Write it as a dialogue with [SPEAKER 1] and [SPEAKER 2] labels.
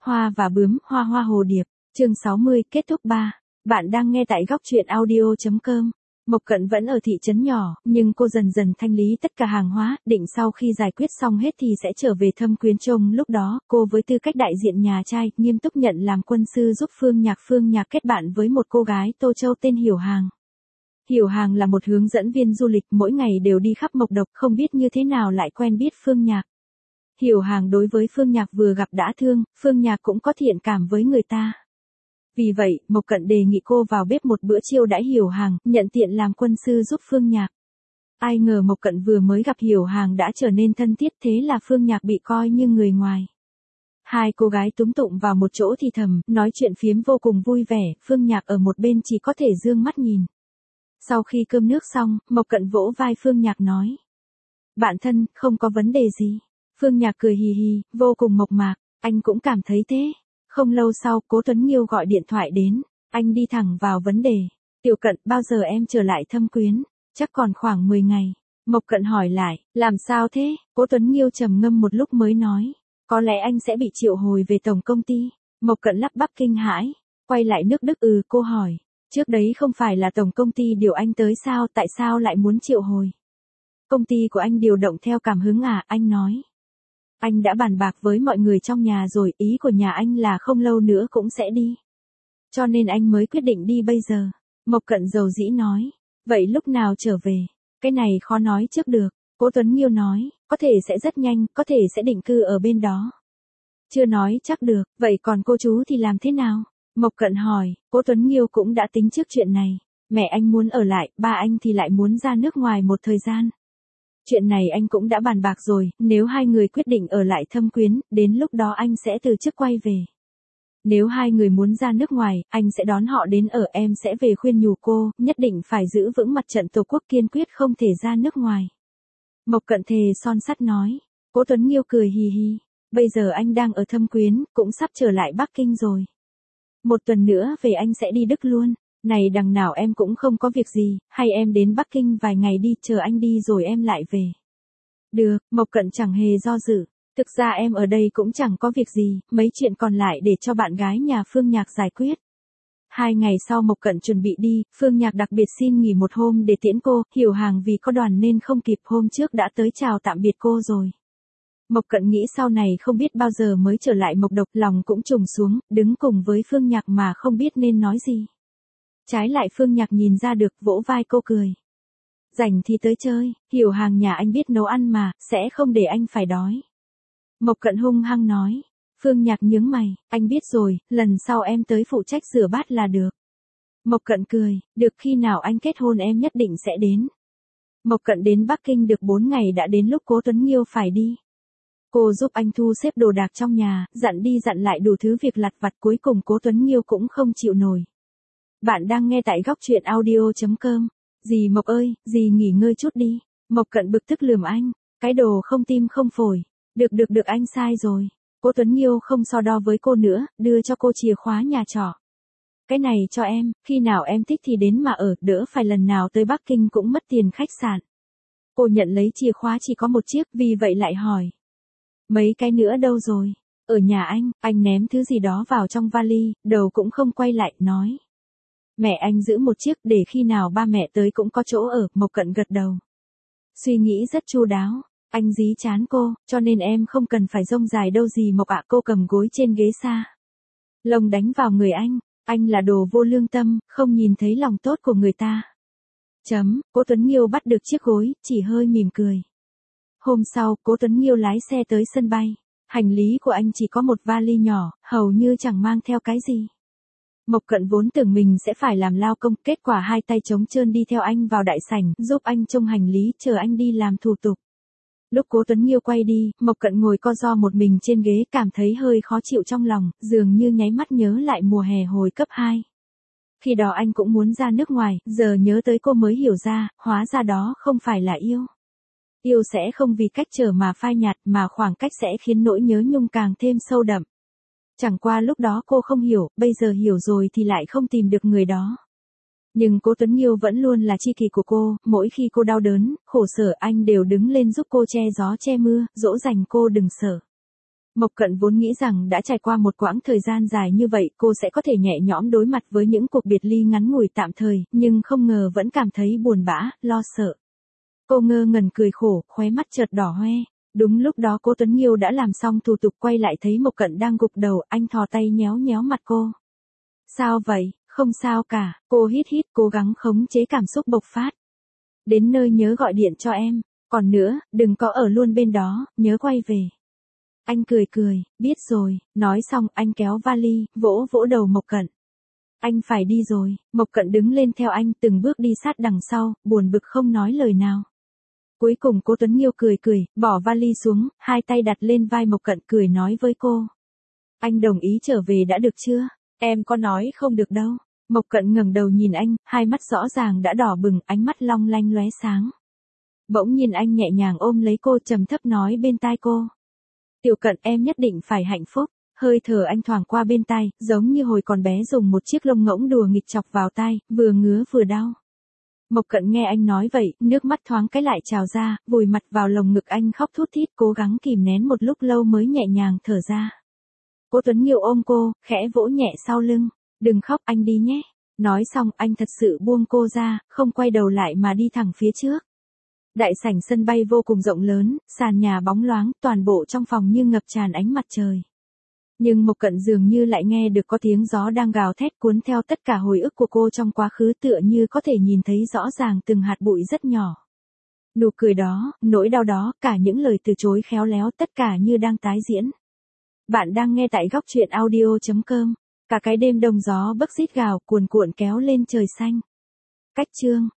[SPEAKER 1] Hoa và bướm, hoa hoa hồ điệp, chương 60, kết thúc 3. Bạn đang nghe tại góc truyện audio.com. Mộc Cận vẫn ở thị trấn nhỏ, nhưng cô dần dần thanh lý tất cả hàng hóa, định sau khi giải quyết xong hết thì sẽ trở về Thâm Quyến Trông. Lúc đó, cô với tư cách đại diện nhà trai, nghiêm túc nhận làm quân sư giúp Phương Nhạc kết bạn với một cô gái Tô Châu tên Hiểu Hàng. Hiểu Hàng là một hướng dẫn viên du lịch, mỗi ngày đều đi khắp Mộc Độc, không biết như thế nào lại quen biết Phương Nhạc. Hiểu Hàng đối với Phương Nhạc vừa gặp đã thương, Phương Nhạc cũng có thiện cảm với người ta. Vì vậy, Mộc Cận đề nghị cô vào bếp một bữa chiêu đãi Hiểu Hàng, nhận tiện làm quân sư giúp Phương Nhạc. Ai ngờ Mộc Cận vừa mới gặp Hiểu Hàng đã trở nên thân thiết, thế là Phương Nhạc bị coi như người ngoài. Hai cô gái túm tụm vào một chỗ thì thầm, nói chuyện phiếm vô cùng vui vẻ, Phương Nhạc ở một bên chỉ có thể dương mắt nhìn. Sau khi cơm nước xong, Mộc Cận vỗ vai Phương Nhạc nói: "Bạn thân, không có vấn đề gì." Phương Nhạc cười hì hì, vô cùng mộc mạc, anh cũng cảm thấy thế. Không lâu sau, Cố Tuấn Nghiêu gọi điện thoại đến, anh đi thẳng vào vấn đề. "Tiểu Cận, bao giờ em trở lại Thâm Quyến?" "Chắc còn khoảng 10 ngày. Mộc Cận hỏi lại, "Làm sao thế?" Cố Tuấn Nghiêu trầm ngâm một lúc mới nói, "Có lẽ anh sẽ bị triệu hồi về tổng công ty." Mộc Cận lắp bắp kinh hãi, quay lại nước Đức. Cô hỏi, "Trước đấy không phải là tổng công ty điều anh tới sao, tại sao lại muốn triệu hồi?" "Công ty của anh điều động theo cảm hứng à?" Anh nói. "Anh đã bàn bạc với mọi người trong nhà rồi, ý của nhà anh là không lâu nữa cũng sẽ đi. Cho nên anh mới quyết định đi bây giờ." Mộc Cận dầu dĩ nói, "Vậy lúc nào trở về?" "Cái này khó nói trước được." Cố Tuấn Nghiêu nói, "Có thể sẽ rất nhanh, có thể sẽ định cư ở bên đó." "Chưa nói chắc được, vậy còn cô chú thì làm thế nào?" Mộc Cận hỏi. Cố Tuấn Nghiêu cũng đã tính trước chuyện này. Mẹ anh muốn ở lại, ba anh thì lại muốn ra nước ngoài một thời gian. Chuyện này anh cũng đã bàn bạc rồi, nếu hai người quyết định ở lại Thâm Quyến, đến lúc đó anh sẽ từ chức quay về. Nếu hai người muốn ra nước ngoài, anh sẽ đón họ đến ở, em sẽ về khuyên nhủ cô, nhất định phải giữ vững mặt trận Tổ quốc, kiên quyết không thể ra nước ngoài. Mộc Cận thề son sắt nói. Cố Tuấn Nghiêu cười hì hì, "Bây giờ anh đang ở Thâm Quyến, cũng sắp trở lại Bắc Kinh rồi. Một tuần nữa về anh sẽ đi Đức luôn. Này đằng nào em cũng không có việc gì, hay em đến Bắc Kinh vài ngày đi, chờ anh đi rồi em lại về." "Được." Mộc Cận chẳng hề do dự. "Thực ra em ở đây cũng chẳng có việc gì, mấy chuyện còn lại để cho bạn gái nhà Phương Nhạc giải quyết." 2 ngày sau Mộc Cận chuẩn bị đi, Phương Nhạc đặc biệt xin nghỉ một hôm để tiễn cô, Hiểu Hàng vì có đoàn nên không kịp, hôm trước đã tới chào tạm biệt cô rồi. Mộc Cận nghĩ sau này không biết bao giờ mới trở lại Mộc Độc, lòng cũng trùng xuống, đứng cùng với Phương Nhạc mà không biết nên nói gì. Trái lại Phương Nhạc nhìn ra được, vỗ vai cô cười. "Rảnh thì tới chơi, Hiểu Hàng nhà anh biết nấu ăn mà, sẽ không để anh phải đói." Mộc Cận hung hăng nói. Phương Nhạc nhướng mày, "Anh biết rồi, lần sau em tới phụ trách rửa bát là được." Mộc Cận cười, "Được, khi nào anh kết hôn em nhất định sẽ đến." Mộc Cận đến Bắc Kinh được 4 ngày đã đến lúc Cố Tuấn Nghiêu phải đi. Cô giúp anh thu xếp đồ đạc trong nhà, dặn đi dặn lại đủ thứ việc lặt vặt, cuối cùng Cố Tuấn Nghiêu cũng không chịu nổi. Bạn đang nghe tại góc truyện audio.com. "Dì Mộc ơi, dì nghỉ ngơi chút đi." Mộc Cận bực tức lườm anh, "Cái đồ không tim không phổi." Được anh sai rồi." Cố Tuấn Nghiêu không so đo với cô nữa, đưa cho cô chìa khóa nhà trọ. "Cái này cho em, khi nào em thích thì đến mà ở, đỡ phải lần nào tới Bắc Kinh cũng mất tiền khách sạn." Cô nhận lấy chìa khóa chỉ có một chiếc, vì vậy lại hỏi, "Mấy cái nữa đâu rồi?" "Ở nhà anh ném thứ gì đó vào trong vali." Đầu cũng không quay lại, nói, "Mẹ anh giữ một chiếc để khi nào ba mẹ tới cũng có chỗ ở." Mộc Cận gật đầu. Suy nghĩ rất chu đáo. Anh dí chán cô, "Cho nên em không cần phải rông dài đâu dì Mộc ạ." Cô cầm gối trên ghế xa lông đánh vào người anh là đồ vô lương tâm, không nhìn thấy lòng tốt của người ta. Cố Tuấn Nghiêu bắt được chiếc gối, chỉ hơi mỉm cười. Hôm sau, Cố Tuấn Nghiêu lái xe tới sân bay. Hành lý của anh chỉ có một vali nhỏ, hầu như chẳng mang theo cái gì. Mộc Cận vốn tưởng mình sẽ phải làm lao công, kết quả hai tay trống trơn đi theo anh vào đại sảnh, giúp anh trông hành lý, chờ anh đi làm thủ tục. Lúc Cố Tuấn Nghiêu quay đi, Mộc Cận ngồi co ro một mình trên ghế, cảm thấy hơi khó chịu trong lòng, dường như nháy mắt nhớ lại mùa hè hồi cấp 2. Khi đó anh cũng muốn ra nước ngoài, giờ nhớ tới cô mới hiểu ra, hóa ra đó không phải là yêu. Yêu sẽ không vì cách trở mà phai nhạt, mà khoảng cách sẽ khiến nỗi nhớ nhung càng thêm sâu đậm. Chẳng qua lúc đó cô không hiểu, bây giờ hiểu rồi thì lại không tìm được người đó. Nhưng Cố Tuấn Nghiêu vẫn luôn là tri kỷ của cô, mỗi khi cô đau đớn, khổ sở anh đều đứng lên giúp cô che gió che mưa, dỗ dành cô đừng sợ. Mộc Cận vốn nghĩ rằng đã trải qua một quãng thời gian dài như vậy cô sẽ có thể nhẹ nhõm đối mặt với những cuộc biệt ly ngắn ngủi tạm thời, nhưng không ngờ vẫn cảm thấy buồn bã, lo sợ. Cô ngơ ngẩn cười khổ, khóe mắt chợt đỏ hoe. Đúng lúc đó Cố Tuấn Nghiêu đã làm xong thủ tục quay lại thấy Mộc Cận đang gục đầu, anh thò tay nhéo nhéo mặt cô. Sao vậy? Không sao cả, cô hít hít cố gắng khống chế cảm xúc bộc phát. Đến nơi nhớ gọi điện cho em, còn nữa, đừng có ở luôn bên đó, nhớ quay về. Anh cười cười, biết rồi, nói xong anh kéo vali, vỗ vỗ đầu Mộc Cận. Anh phải đi rồi, Mộc Cận đứng lên theo anh từng bước đi sát đằng sau, buồn bực không nói lời nào. Cuối cùng Cố Tuấn Nghiêu cười cười, bỏ vali xuống, hai tay đặt lên vai Mộc Cận cười nói với cô. Anh đồng ý trở về đã được chưa? Em có nói không được đâu. Mộc Cận ngẩng đầu nhìn anh, hai mắt rõ ràng đã đỏ bừng, ánh mắt long lanh lóe sáng. Bỗng nhìn anh nhẹ nhàng ôm lấy cô trầm thấp nói bên tai cô. Tiểu Cận em nhất định phải hạnh phúc. Hơi thở anh thoảng qua bên tai, giống như hồi còn bé dùng một chiếc lông ngỗng đùa nghịch chọc vào tai, vừa ngứa vừa đau. Mộc Cận nghe anh nói vậy, nước mắt thoáng cái lại trào ra, vùi mặt vào lồng ngực anh khóc thút thít cố gắng kìm nén một lúc lâu mới nhẹ nhàng thở ra. Cố Tuấn Nghiêu ôm cô, khẽ vỗ nhẹ sau lưng. Đừng khóc anh đi nhé. Nói xong anh thật sự buông cô ra, không quay đầu lại mà đi thẳng phía trước. Đại sảnh sân bay vô cùng rộng lớn, sàn nhà bóng loáng, toàn bộ trong phòng như ngập tràn ánh mặt trời. Nhưng Mộc Cận dường như lại nghe được có tiếng gió đang gào thét cuốn theo tất cả hồi ức của cô trong quá khứ tựa như có thể nhìn thấy rõ ràng từng hạt bụi rất nhỏ. Nụ cười đó, nỗi đau đó, cả những lời từ chối khéo léo tất cả như đang tái diễn. Bạn đang nghe tại góc truyện audio.com. Cả cái đêm đông gió bấc rít gào cuồn cuộn kéo lên trời xanh. Cách chương